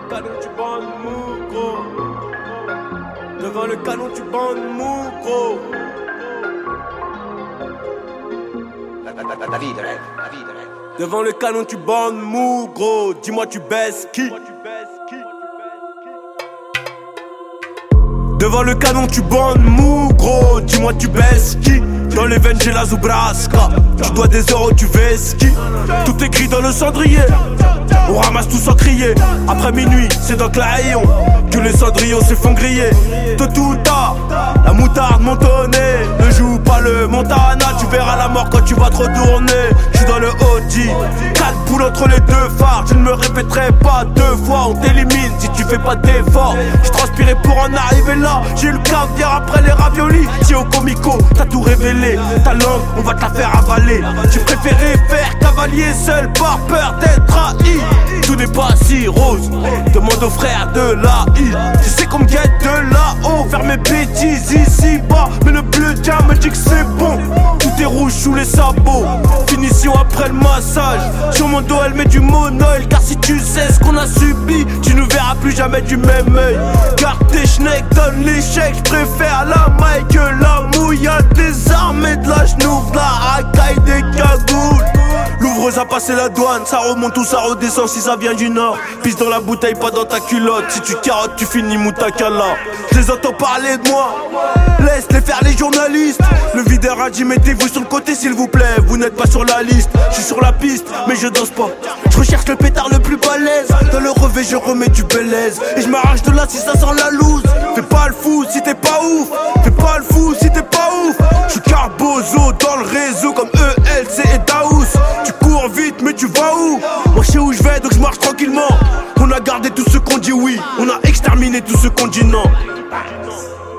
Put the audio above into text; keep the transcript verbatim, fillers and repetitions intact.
canon tu bandes mou gros. Devant le canon tu bandes mou gros. La, la, la, la vie de rêve, la vie de rêve. Devant le canon tu bandes mou gros. Dis-moi tu baisses qui? Devant le canon tu bandes mou gros. Dis-moi tu baisses qui? Dans les veines j'ai la Zubraska. Tu dois des euros tu veux ski. Tout écrit dans le cendrier. On ramasse tout sans crier. Après minuit c'est dans Claillon que les cendrillons se font griller. De tout tard, la moutarde montonnée. Ne joue pas le Montana. Tu verras la mort quand tu vas te retourner. J'suis dans le Audi, quatre boules entre les deux phares. Je ne me répéterai pas deux fois. On t'élimine si tu fais pas d'effort. J'ai transpiré pour en arriver là. J'ai eu le caviar après les raviolis. Si au comico t'as tout révélé. Ta langue on va te la faire avaler. J'ai préféré faire cavalier seul par peur d'être trahi. Tout n'est pas si rose. Demande aux frères de l'A I. Tu sais qu'on me guette de là-haut. Faire mes bêtises ici bas. Mais le bleu tiens me dit que c'est bon. Tout est rouge sous les sabots. Finition après le massage. Sur mon dos elle met du monoïl. Car si tu sais ce qu'on a subi, tu ne verras plus jamais du même œil. Garde tes schnecks, donne l'échec. J'préfère la maille que la mouille. Y'a des armes et de la genouvre, de la racaille, des cagoules. L'ouvreuse a passé la douane, ça remonte ou ça redescend si ça vient du nord. Pisse dans la bouteille, pas dans ta culotte. Si tu carottes, tu finis moutakala. Je les entends parler de moi, laisse-les faire les journalistes. Le videur a dit mettez-vous sur le côté s'il vous plaît. Vous n'êtes pas sur la liste, je suis sur la piste mais je danse pas. Je recherche le pétard le plus balèze. Dans le revêt je remets du belaise. Et je m'arrache de là si ça sent la loose. Fais pas le fou si t'es pas ouf. Fais pas le fou si t'es pas ouf. Je suis Carbozo dans le réseau comme E L C et Daous. Tu cours vite mais tu vas où? Moi je sais où je vais donc je marche tranquillement. On a gardé tous ceux qu'on dit oui. On a exterminé tous ceux qu'on dit non.